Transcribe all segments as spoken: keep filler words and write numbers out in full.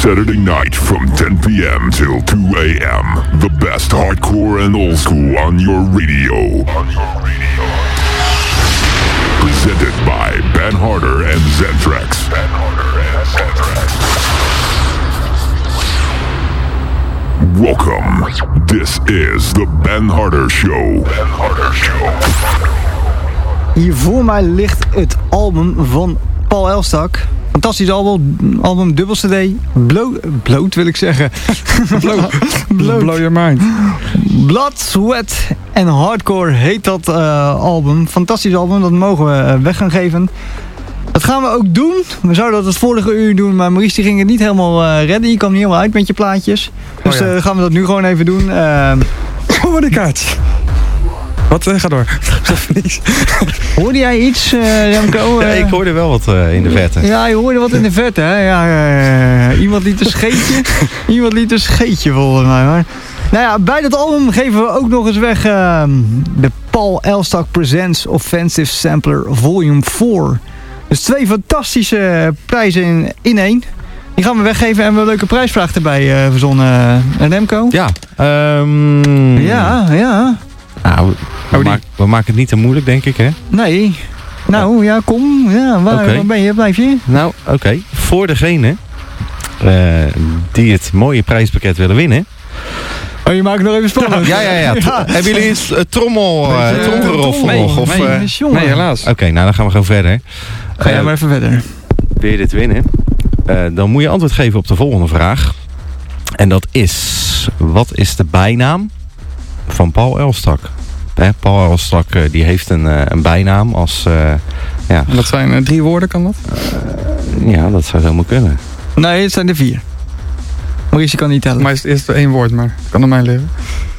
Saturday night from ten p.m. till two a.m. The best hardcore and old school on your radio. On your radio. Presented by Ben Harder and Zentrax. Ben Harder and Zentrax. Welcome. This is the Ben Harder Show. Ben Harder Show. Hier voor mij ligt het album van Paul Elstak. Fantastisch album, album dubbel C D. Bloot, bloot wil ik zeggen. bloot. bloot. Blow your mind. Blood, Sweat en Hardcore heet dat uh, album. Fantastisch album, dat mogen we uh, weg gaan geven. Dat gaan we ook doen. We zouden dat het vorige uur doen, maar Maurice die ging het niet helemaal uh, redden. Je kwam niet helemaal uit met je plaatjes. Dus oh ja. uh, gaan we dat nu gewoon even doen. Uh, oh, de kaart. Wat? Uh, ga door. Hoorde jij iets, uh, Remco? Uh, ja, ik hoorde wel wat uh, in de verte. Ja, je hoorde wat in de verte. Hè? Ja, uh, iemand liet een scheetje. iemand liet een scheetje volgens mij. Maar. Nou ja, bij dat album geven we ook nog eens weg uh, de Paul Elstak Presents Offensive Sampler Volume vier. Dus twee fantastische prijzen in, in één. Die gaan we weggeven en we een leuke prijsvraag erbij uh, verzonnen. Uh, Remco? Ja. Um... Ja, ja. Nou, we, we, maak, we maken het niet te moeilijk, denk ik, hè? Nee. Nou, ja, kom. Ja, waar, okay. waar ben je? Blijf je? Nou, oké. Okay. Voor degene uh, die het mooie prijspakket willen winnen. Oh, je maakt het nog even spannend. Ja, ja, ja. ja. Hebben jullie iets uh, trommel, uh, tromgeroffel nee, nog? Of, nee, uh... nee, helaas. Oké, okay, nou dan gaan we gewoon verder. Ga jij uh, maar even verder. Wil je dit winnen? Uh, dan moet je antwoord geven op de volgende vraag. En dat is, wat is de bijnaam van Paul Elstak? Hè, Paul Elstak uh, die heeft een, uh, een bijnaam als... Uh, ja. En dat zijn uh, drie woorden, kan dat? Uh, ja, dat zou helemaal kunnen. Nee, het zijn er vier. Maurice kan niet tellen. Maar is het eerst één woord, maar kan aan mij leren.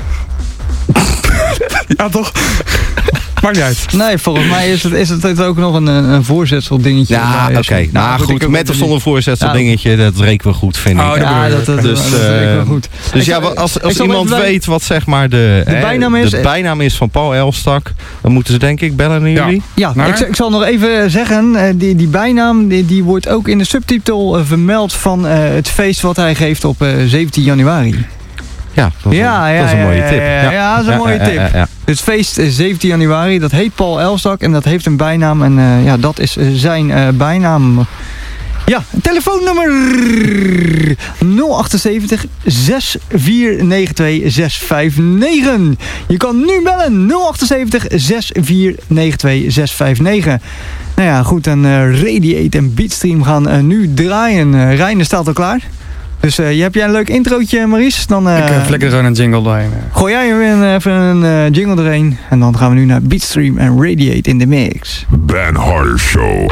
Ja, toch? Maakt niet uit. Nee, volgens mij is het, is het ook nog een, een voorzetsel dingetje. Ja, oké. Okay. Nou, nou goed, met of zonder voorzetsel dingetje, dat rekenen we goed, vind ik. Oh, ja, dat, dat, dus, dat, dat rekenen we goed. Dus ja, als, als iemand bij... weet wat zeg maar de, de, hè, bijnaam, is, de bijnaam is van Paul Elstak, dan moeten ze denk ik bellen naar jullie. Ja, ja ik, ik zal nog even zeggen, die, die bijnaam die, die wordt ook in de subtitel vermeld van uh, het feest wat hij geeft op uh, zeventien januari. Ja, dat is, ja, een, ja, dat is een mooie ja, tip. Ja, ja, ja, dat is een ja, mooie ja, tip. Ja, ja, ja. Het feest is zeventien januari, dat heet Paul Elstak en dat heeft een bijnaam. En uh, ja, dat is zijn uh, bijnaam. Ja, telefoonnummer nul zeven acht zes vier negen twee zes vijf negen. Je kan nu bellen nul zeven acht zes vier negen twee zes vijf negen. Nou ja, goed, en uh, Radiate en Beatstream gaan uh, nu draaien. Uh, Reiner staat al klaar. Dus uh, heb jij een leuk introotje, Maurice? Dan, uh, ik uh, vlekker gewoon een jingle doorheen. Uh. Gooi jij er weer even een uh, jingle erheen. En dan gaan we nu naar Beatstream en Radiate in de mix. Ben Harder Show.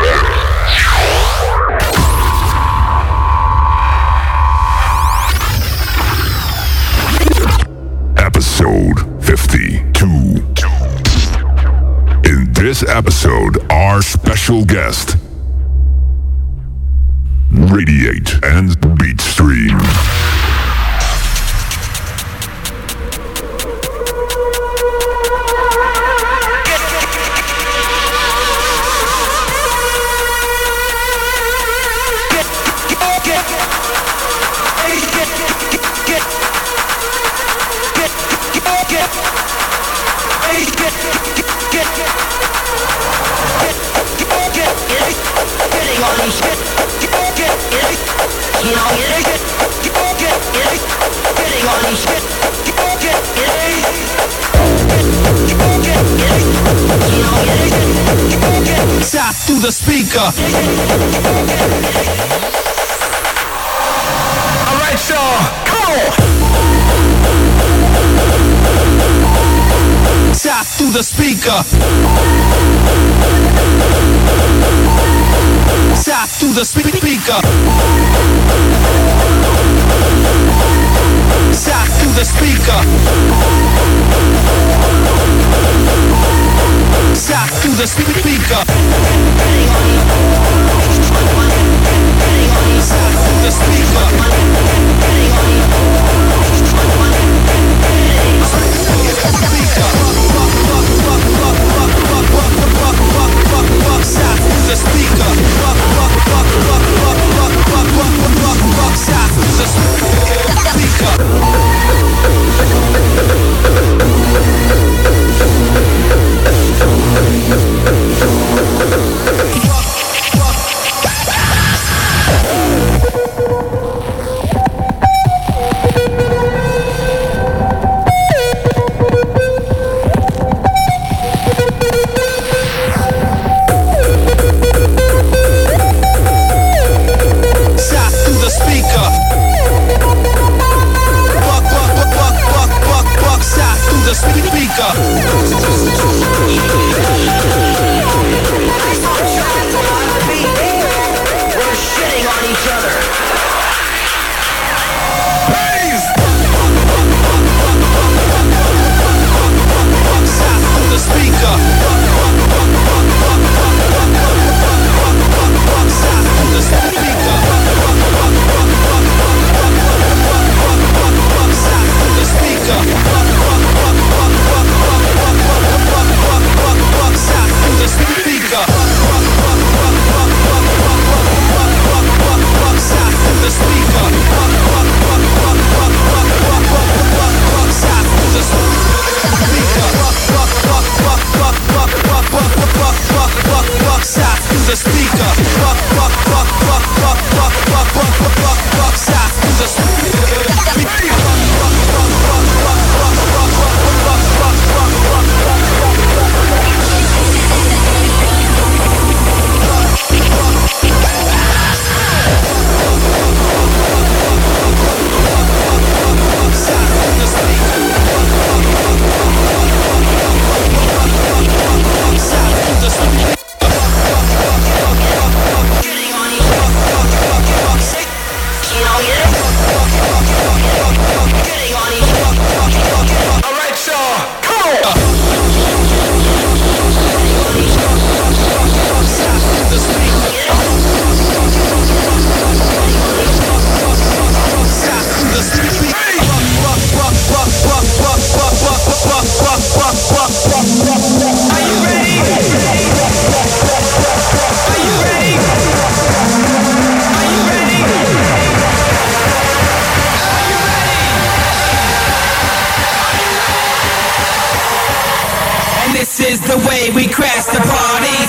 Episode fifty-two. In this episode, our special guest, Radiate and Beatstream. Shot through the speaker. All right, y'all, come on. Shot through the speaker. Shot through the speaker. Shot through the speaker. Shot through the speaker. Shot through the speaker. Shot through the speaker. the speaker. Buck, buck, buck, buck, buck, buck, buck, buck, buck, buck, buck, shots to the speaker. The way we crash the parties.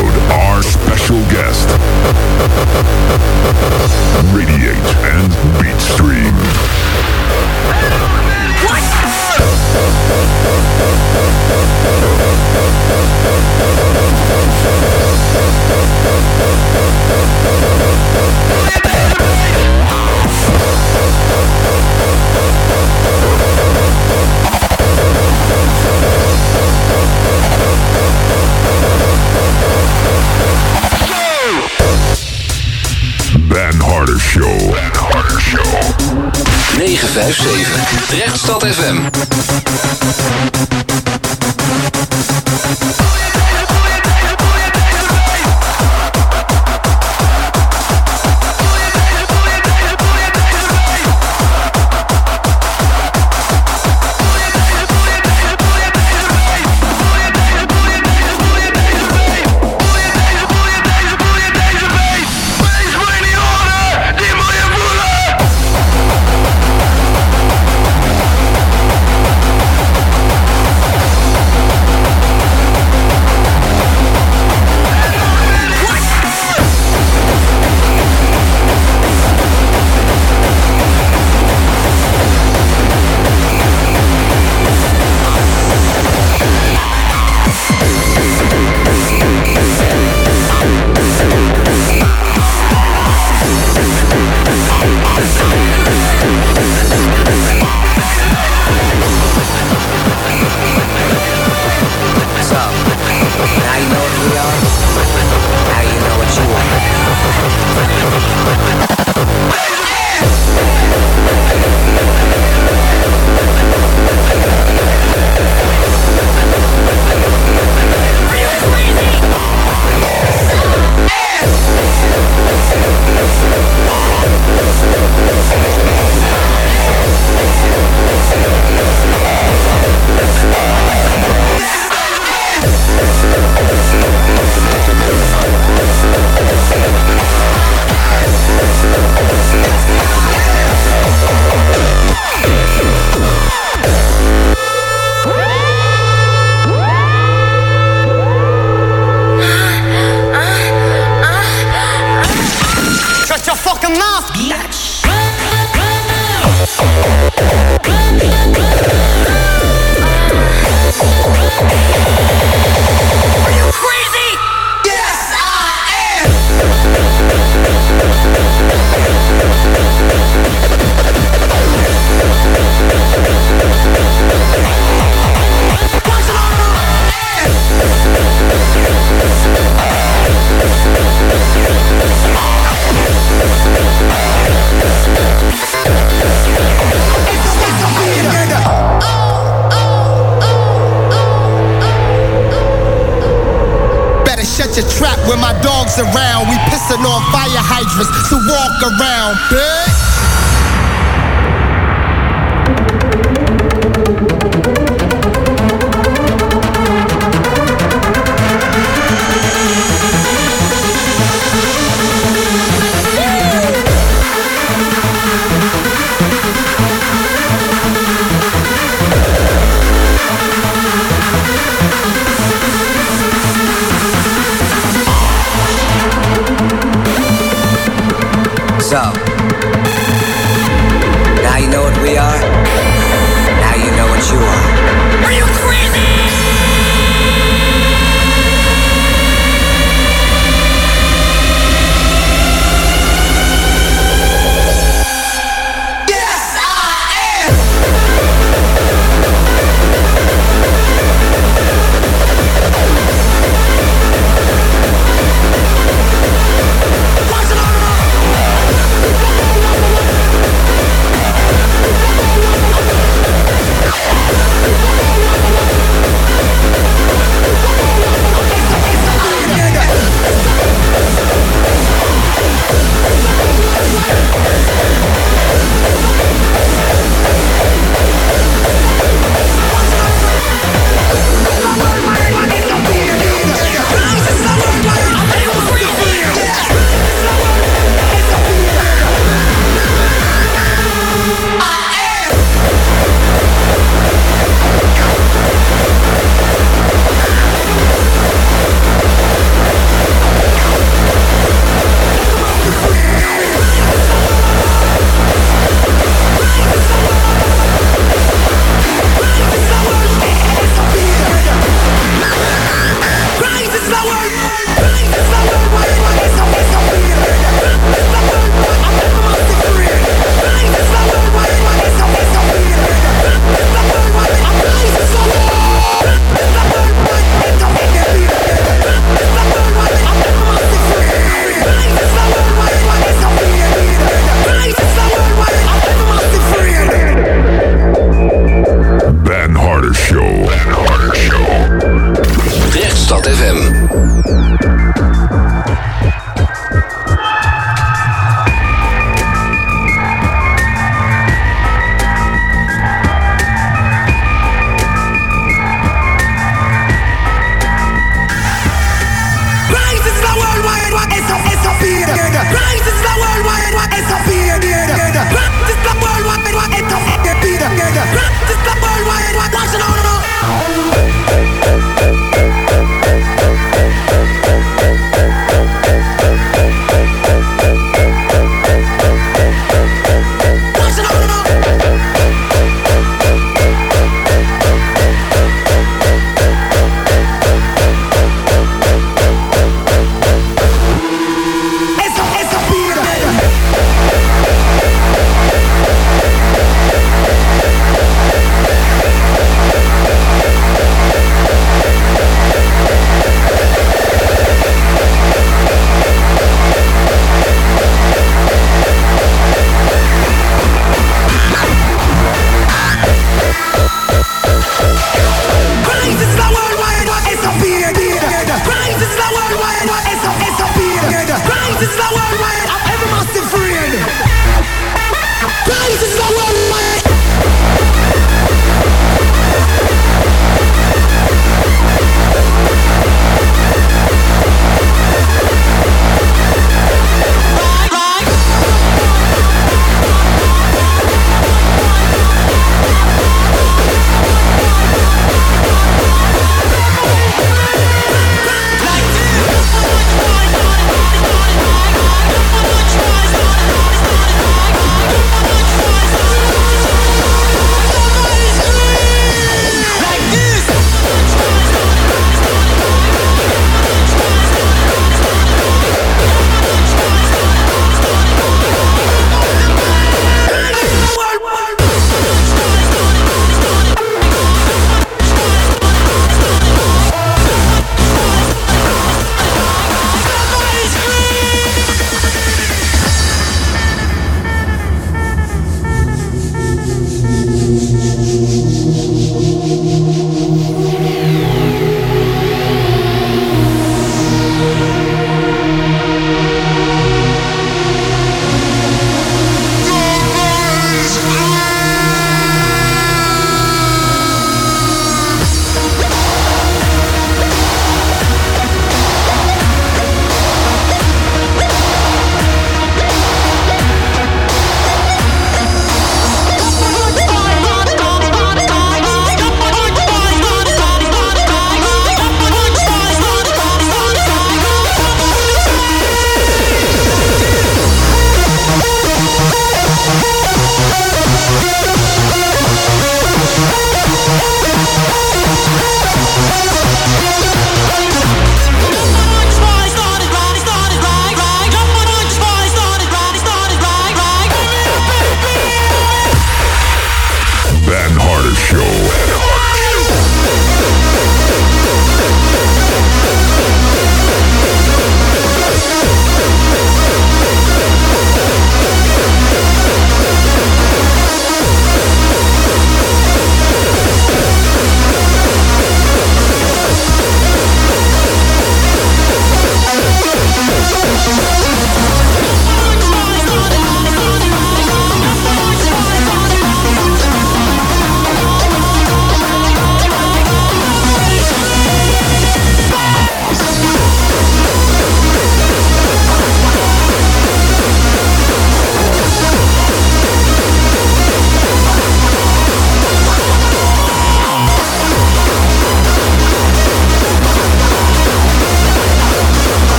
episode, our special guest, Radiate and Beatstream. Ben Harder Show. Ben Harder Show. negen vijf zeven Rechtstad F M. Around, we pissing on fire hydrants, so walk around, bitch. So, now you know what we are. Now you know what you are. Are you crazy? Yes, I am. Watch it on the road.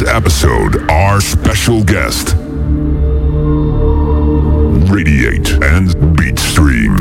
episode, our special guest, Radiate and Beatstream.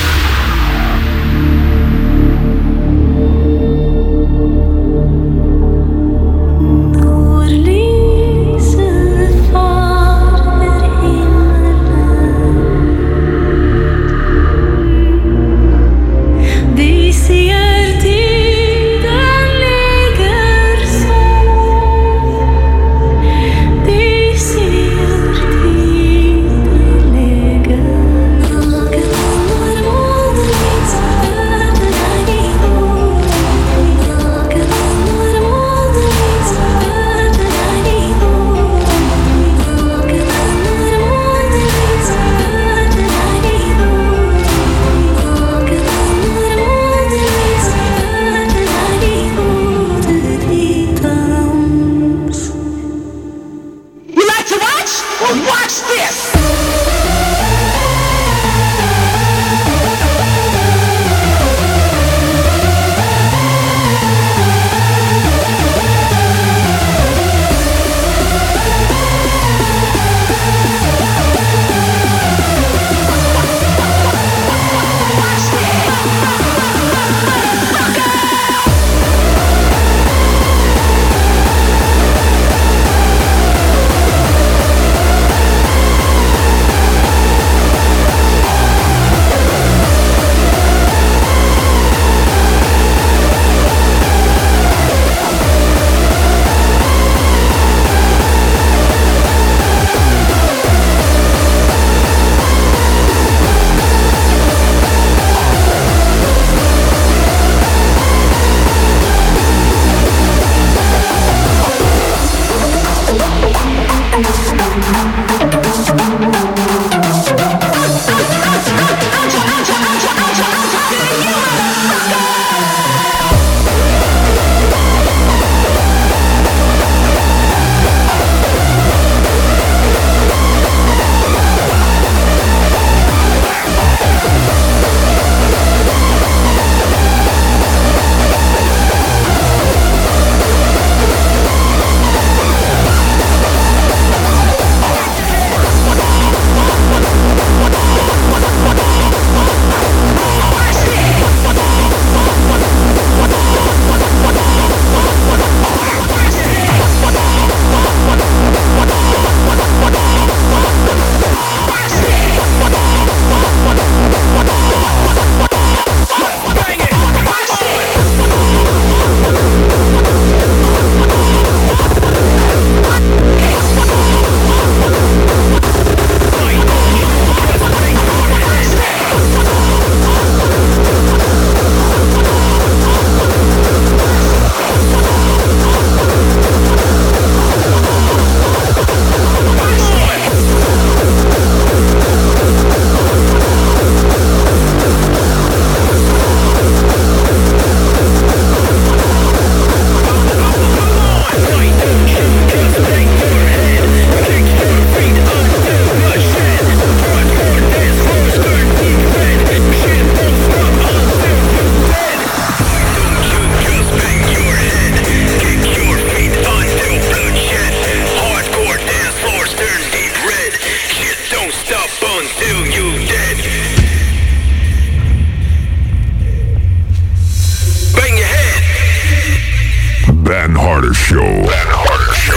Ben Harder Show. Ben Harder Show.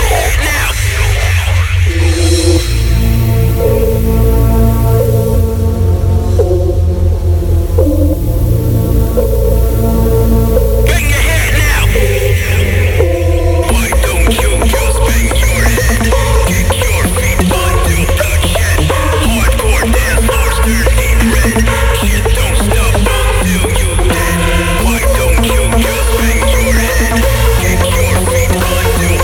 Why don't you just bang your head? Kick your feet until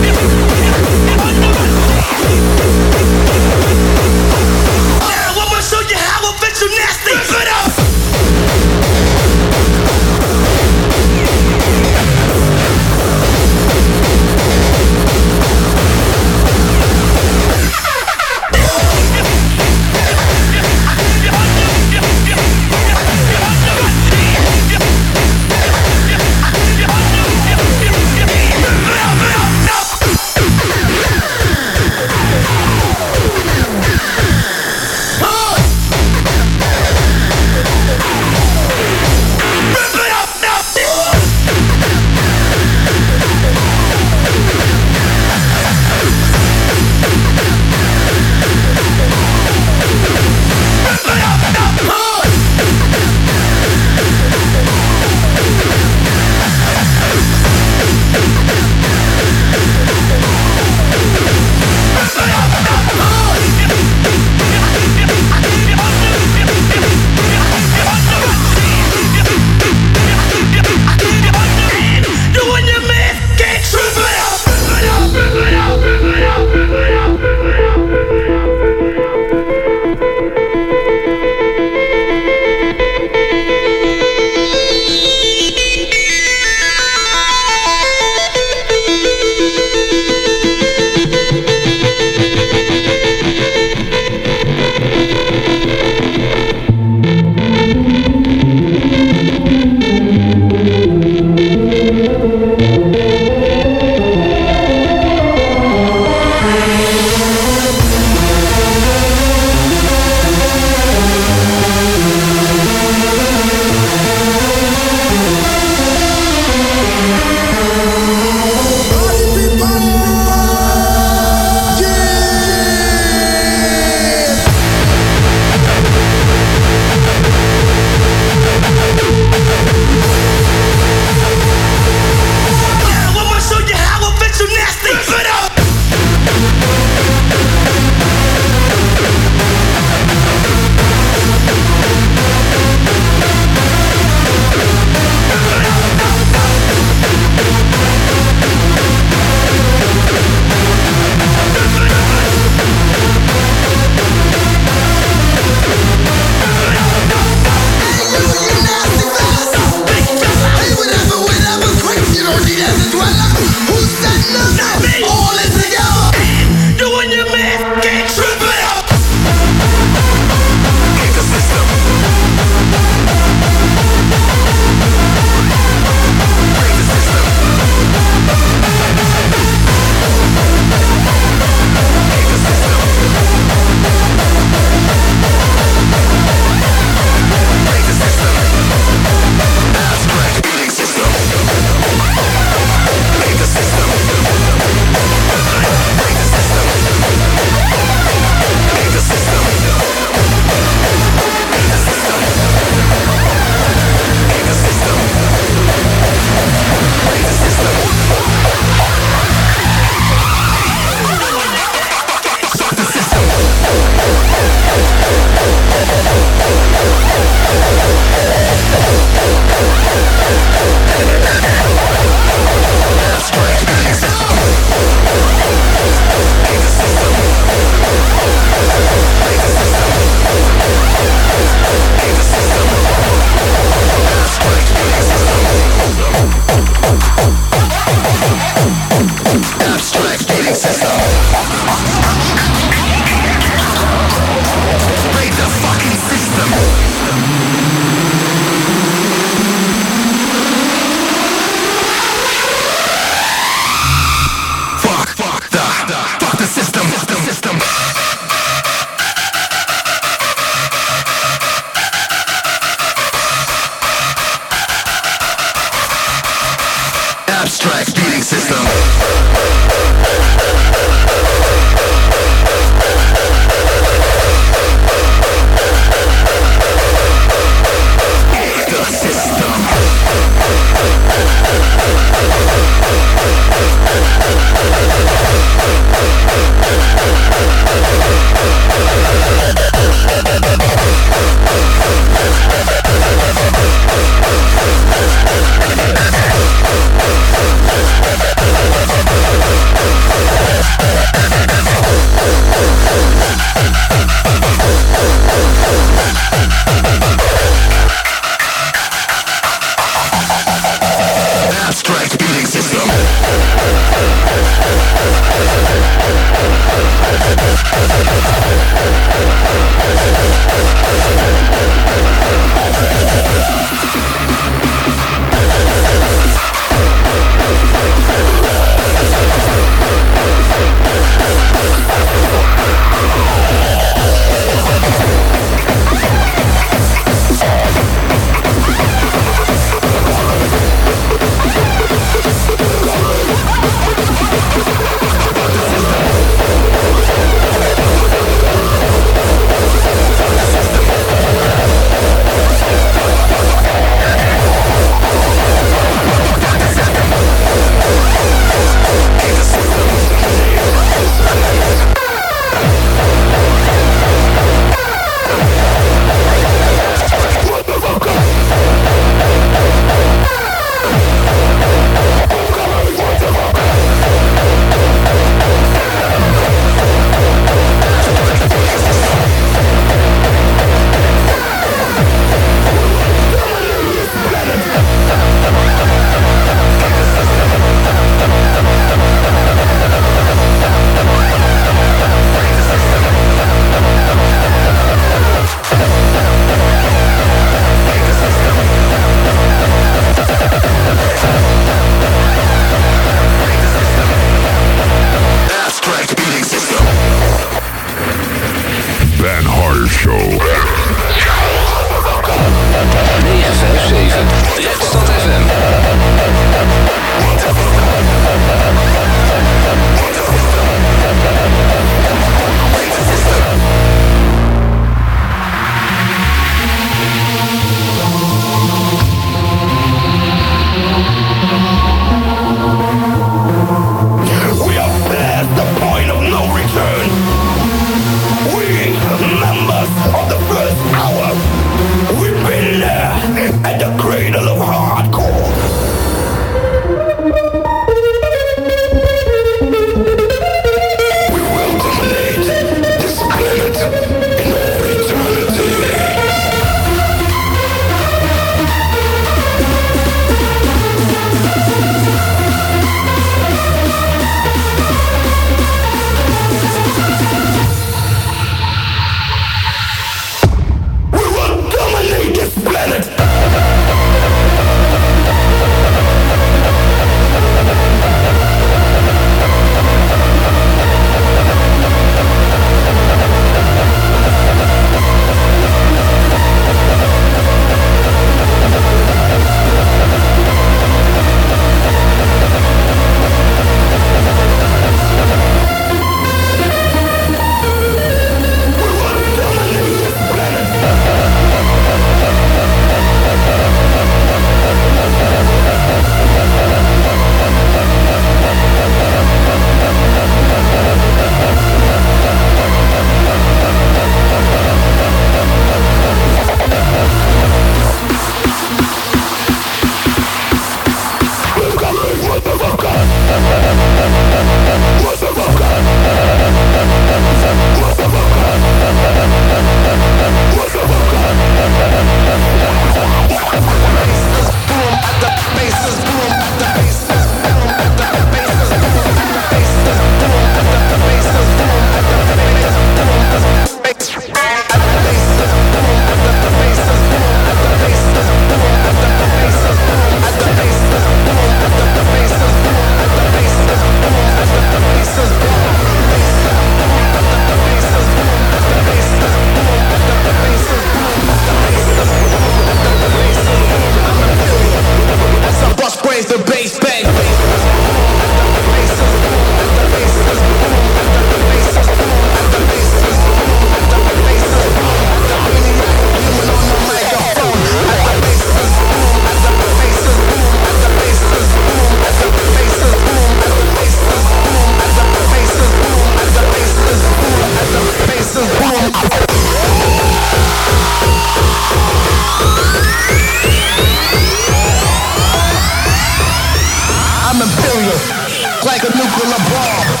like a nuclear bomb.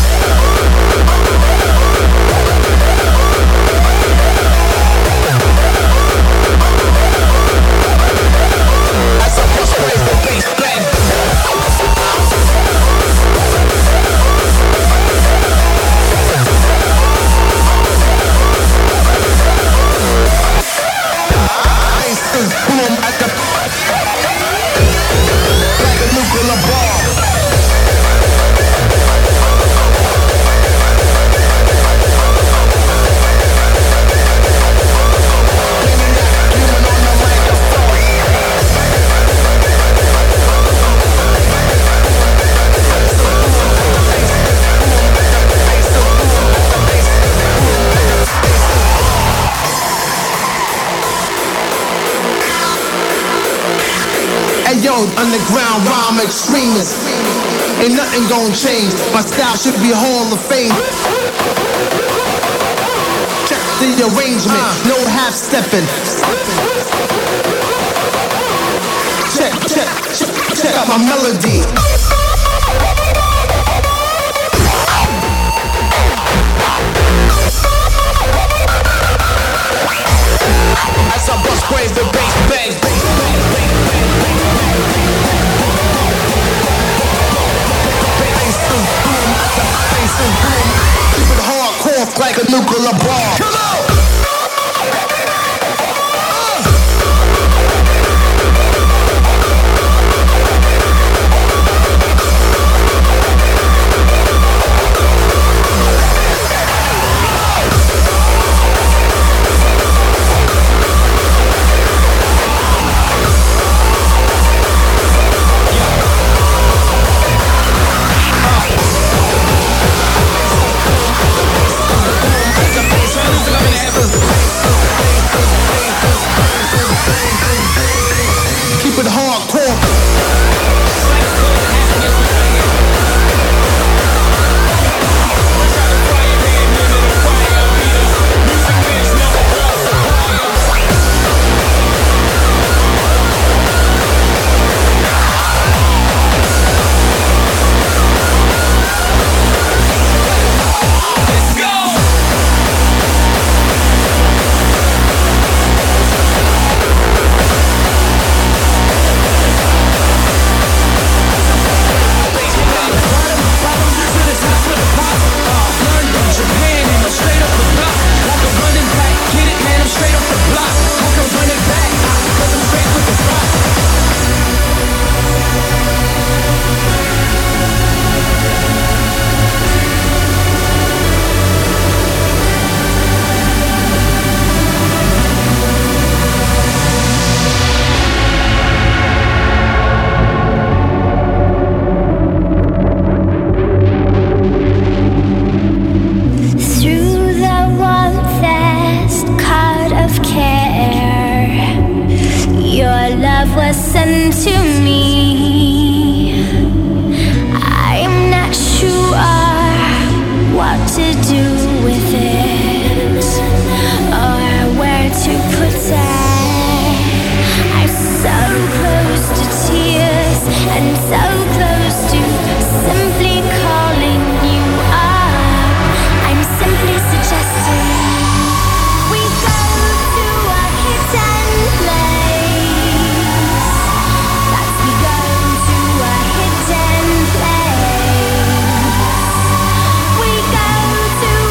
As I push raise the bass bang. Boom at the like a nuclear bomb. Human on the microphone. Hey yo, underground rhyme extremist. Ain't nothing gon' change. My style should be Hall of Fame. Check the arrangement, no half stepping. Check, check, check, check out my melody. As I bust crazy the bass bang. Keep it hardcore like a nuclear bomb. Come on! Keep it hardcore. To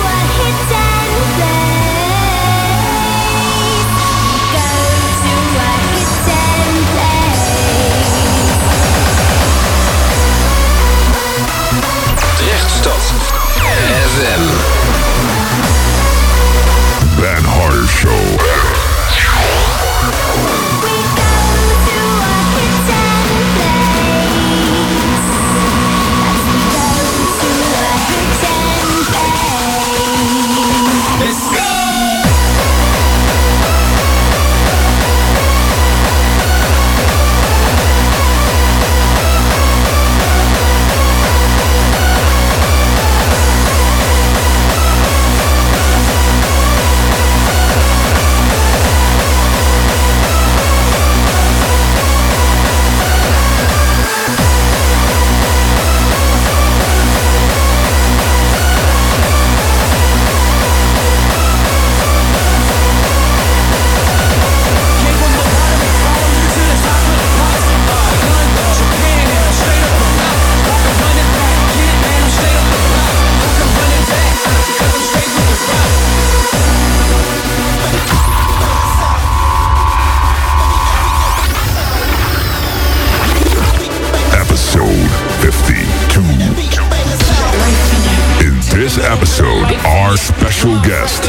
this episode, our special guest,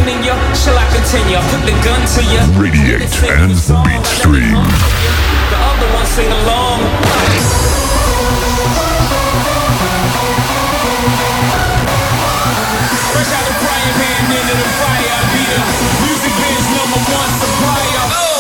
Radiate and Beatstream. The other one sing along. Fresh out the frying pan, into the fire. I be the music biz number one supplier. Oh.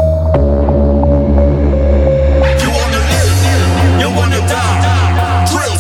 Drill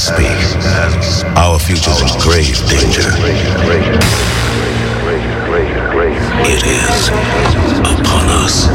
speak. Our future's in grave danger. It is upon us.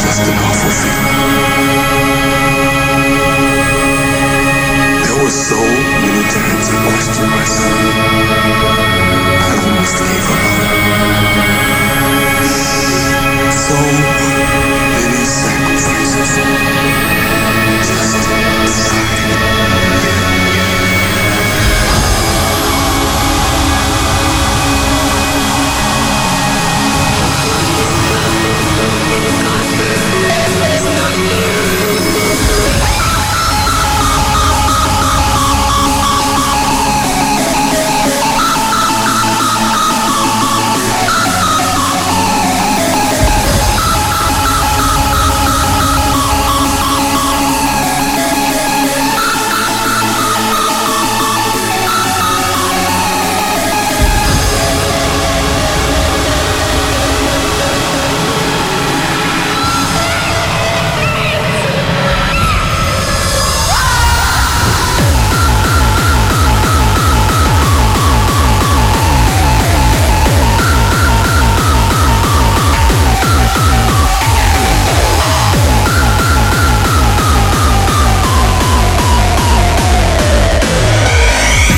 So